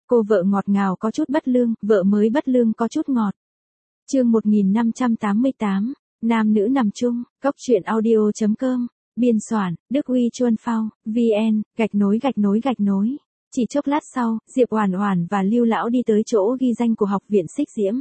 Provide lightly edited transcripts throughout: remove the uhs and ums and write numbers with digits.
Cô vợ ngọt ngào có chút bất lương, vợ mới bất lương có chút ngọt. Chương 1588, nam nữ nằm chung, góc truyện audio.com, biên soạn, Đức Huy Chuân Phao, VN, gạch nối. Chỉ chốc lát sau, Diệp Oản Oản và Lưu lão đi tới chỗ ghi danh của học viện Xích Diễm.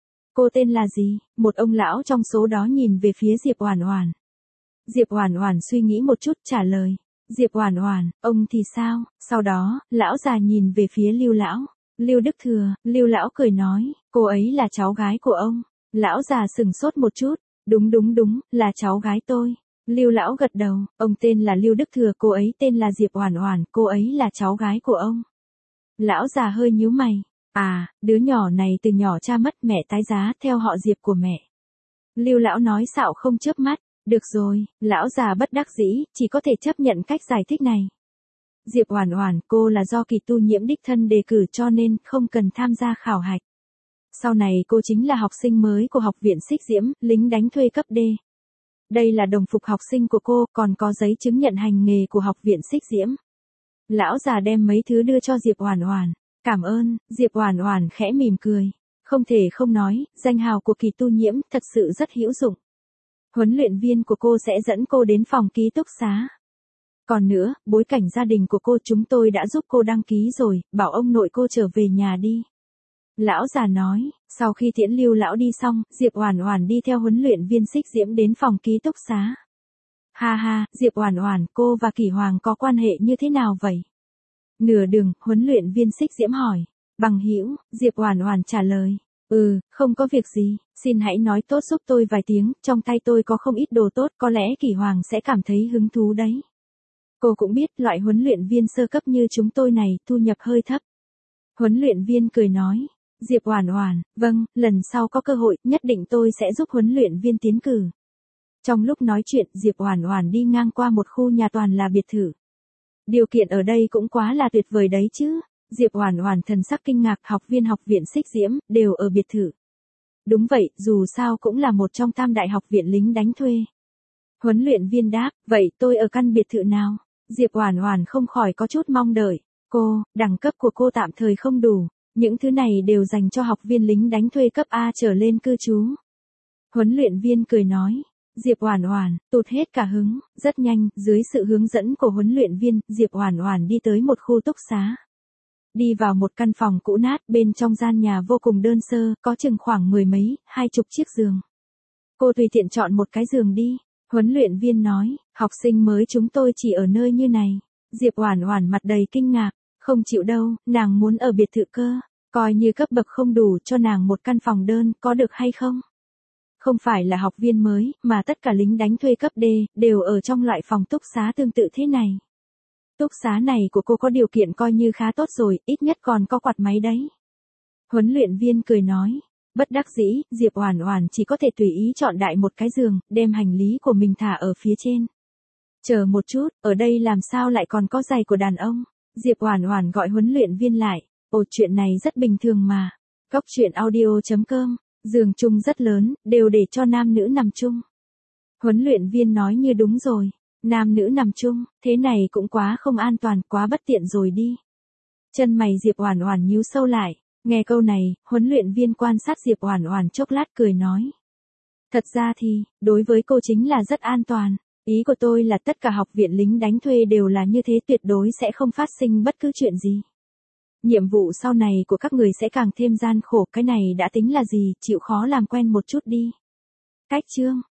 Cô tên là gì? Một ông lão trong số đó nhìn về phía Diệp Oản Oản. Diệp Oản Oản suy nghĩ một chút trả lời. Diệp Oản Oản, ông thì sao? Sau đó, lão già nhìn về phía Lưu lão. Lưu Đức Thừa, Lưu lão cười nói, cô ấy là cháu gái của ông. Lão già sững sốt một chút, đúng, là cháu gái tôi. Lưu lão gật đầu, ông tên là Lưu Đức Thừa, cô ấy tên là Diệp Oản Oản, cô ấy là cháu gái của ông. Lão già hơi nhíu mày, đứa nhỏ này từ nhỏ cha mất mẹ tái giá theo họ Diệp của mẹ. Lưu lão nói xạo không chớp mắt, được rồi, lão già bất đắc dĩ, chỉ có thể chấp nhận cách giải thích này. Diệp Oản Oản, cô là do Kỳ Tu Nhiễm đích thân đề cử cho nên không cần tham gia khảo hạch. Sau này cô chính là học sinh mới của học viện Xích Diễm, lính đánh thuê cấp D. Đây là đồng phục học sinh của cô, còn có giấy chứng nhận hành nghề của học viện Xích Diễm. Lão già đem mấy thứ đưa cho Diệp Oản Oản. Cảm ơn, Diệp Oản Oản khẽ mỉm cười. Không thể không nói, danh hào của Kỳ Tu Nhiễm thật sự rất hữu dụng. Huấn luyện viên của cô sẽ dẫn cô đến phòng ký túc xá. Còn nữa, bối cảnh gia đình của cô chúng tôi đã giúp cô đăng ký rồi, bảo ông nội cô trở về nhà đi. Lão già nói, sau khi tiễn Lưu lão đi xong, Diệp Oản Oản đi theo huấn luyện viên Xích Diễm đến phòng ký túc xá. Ha ha, Diệp Oản Oản, cô và Kỷ Hoàng có quan hệ như thế nào vậy? Nửa đường, huấn luyện viên Xích Diễm hỏi. Bằng hữu, Diệp Oản Oản trả lời. Không có việc gì, xin hãy nói tốt giúp tôi vài tiếng, trong tay tôi có không ít đồ tốt, có lẽ Kỷ Hoàng sẽ cảm thấy hứng thú đấy. Cô cũng biết, loại huấn luyện viên sơ cấp như chúng tôi này, thu nhập hơi thấp. Huấn luyện viên cười nói. Diệp Oản Oản, vâng, lần sau có cơ hội, nhất định tôi sẽ giúp huấn luyện viên tiến cử. Trong lúc nói chuyện, Diệp Oản Oản đi ngang qua một khu nhà toàn là biệt thự. Điều kiện ở đây cũng quá là tuyệt vời đấy chứ. Diệp Oản Oản thần sắc kinh ngạc, học viên học viện Xích Diễm, đều ở biệt thự. Đúng vậy, dù sao cũng là một trong tam đại học viện lính đánh thuê. Huấn luyện viên đáp, vậy tôi ở căn biệt thự nào? Diệp Oản Oản không khỏi có chút mong đợi. Cô, đẳng cấp của cô tạm thời không đủ. Những thứ này đều dành cho học viên lính đánh thuê cấp A trở lên cư trú. Huấn luyện viên cười nói. Diệp Oản Oản tụt hết cả hứng, rất nhanh, dưới sự hướng dẫn của huấn luyện viên, Diệp Oản Oản đi tới một khu túc xá. Đi vào một căn phòng cũ nát, bên trong gian nhà vô cùng đơn sơ, có chừng khoảng 20 chiếc giường. Cô tùy tiện chọn một cái giường đi, huấn luyện viên nói, học sinh mới chúng tôi chỉ ở nơi như này. Diệp Oản Oản mặt đầy kinh ngạc, không chịu đâu, nàng muốn ở biệt thự cơ, coi như cấp bậc không đủ cho nàng một căn phòng đơn, có được hay không? Không phải là học viên mới, mà tất cả lính đánh thuê cấp D, đều ở trong loại phòng túc xá tương tự thế này. Túc xá này của cô có điều kiện coi như khá tốt rồi, ít nhất còn có quạt máy đấy. Huấn luyện viên cười nói. Bất đắc dĩ, Diệp Oản Oản chỉ có thể tùy ý chọn đại một cái giường, đem hành lý của mình thả ở phía trên. Chờ một chút, ở đây làm sao lại còn có giày của đàn ông? Diệp Oản Oản gọi huấn luyện viên lại. Chuyện này rất bình thường mà. Góc truyện audio.com, giường chung rất lớn, đều để cho nam nữ nằm chung. Huấn luyện viên nói như đúng rồi. Nam nữ nằm chung, thế này cũng quá không an toàn, quá bất tiện rồi đi. Chân mày Diệp Oản Oản nhíu sâu lại, nghe câu này, huấn luyện viên quan sát Diệp Oản Oản chốc lát cười nói. Thật ra thì, đối với cô chính là rất an toàn, ý của tôi là tất cả học viện lính đánh thuê đều là như thế, tuyệt đối sẽ không phát sinh bất cứ chuyện gì. Nhiệm vụ sau này của các người sẽ càng thêm gian khổ, cái này đã tính là gì, chịu khó làm quen một chút đi. Cách chương